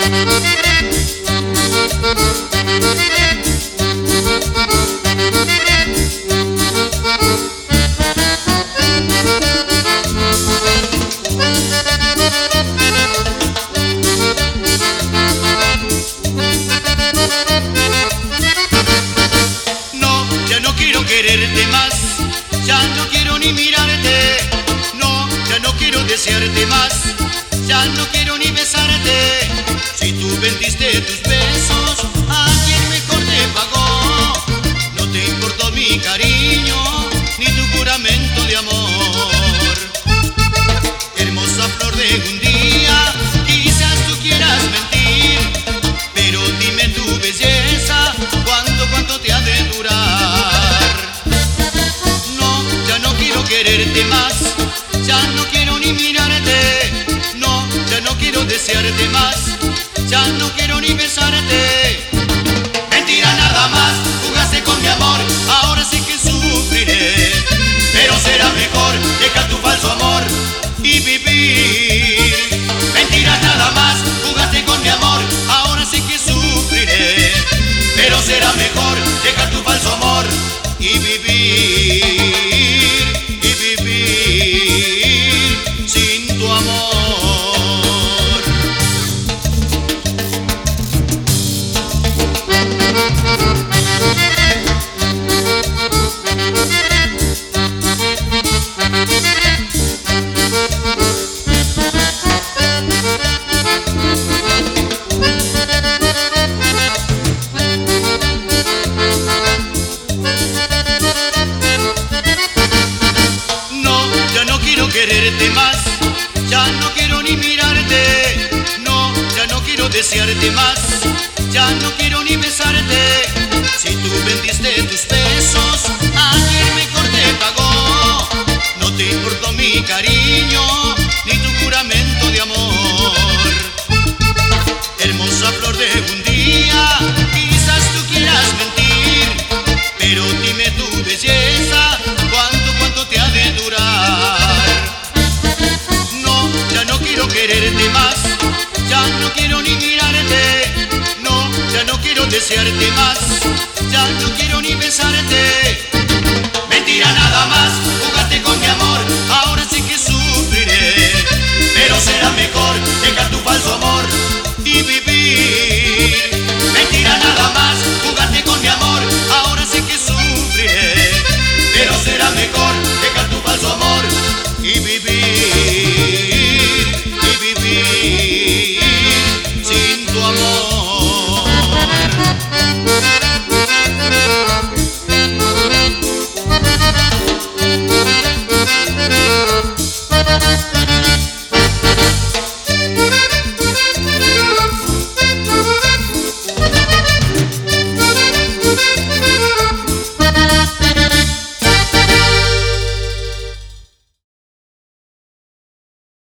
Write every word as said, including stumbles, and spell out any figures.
Quererte más, ya no quiero ni mirarte. No, ya no quiero desearte más, ya no quiero ni besarte. Si tú vendiste tus besos, ¿a quién mejor te pagó? No te importó mi cariño, ni tu juramento de amor. Hermosa flor de un día, quizás tú quieras mentir, pero dime tu belleza, ¿cuánto, cuánto te ha de durar? Quererte más, ya no quiero ni mirarte. No, ya no quiero desearte más, ya no quiero ni besarte. Mentira nada más, jugaste con mi amor, ahora sí que sufriré. Pero será mejor dejar tu falso amor y vivir. Mentira nada más, jugaste con mi amor, ahora sí que sufriré. Pero será mejor dejar tu falso amor y vivir. Sin tu amor. Quererte más, ya no quiero ni mirarte. No, ya no quiero desearte más, ya no quiero ni besarte. Si tú vendiste tus besos, ¿a quién mejor te pagó? No te importó mi cariño, ni tu juramento de amor. Hermosa flor de un día, quizás tú quieras mentir, pero dime tu belleza, ¿cuánto, cuánto te ha de durar? Quererte más, ya no quiero ni mirarte. No, ya no quiero desearte más, ya no quiero ni besarte. Mentira nada más, jugaste con mi amor, ahora sí que sufriré. Pero será mejor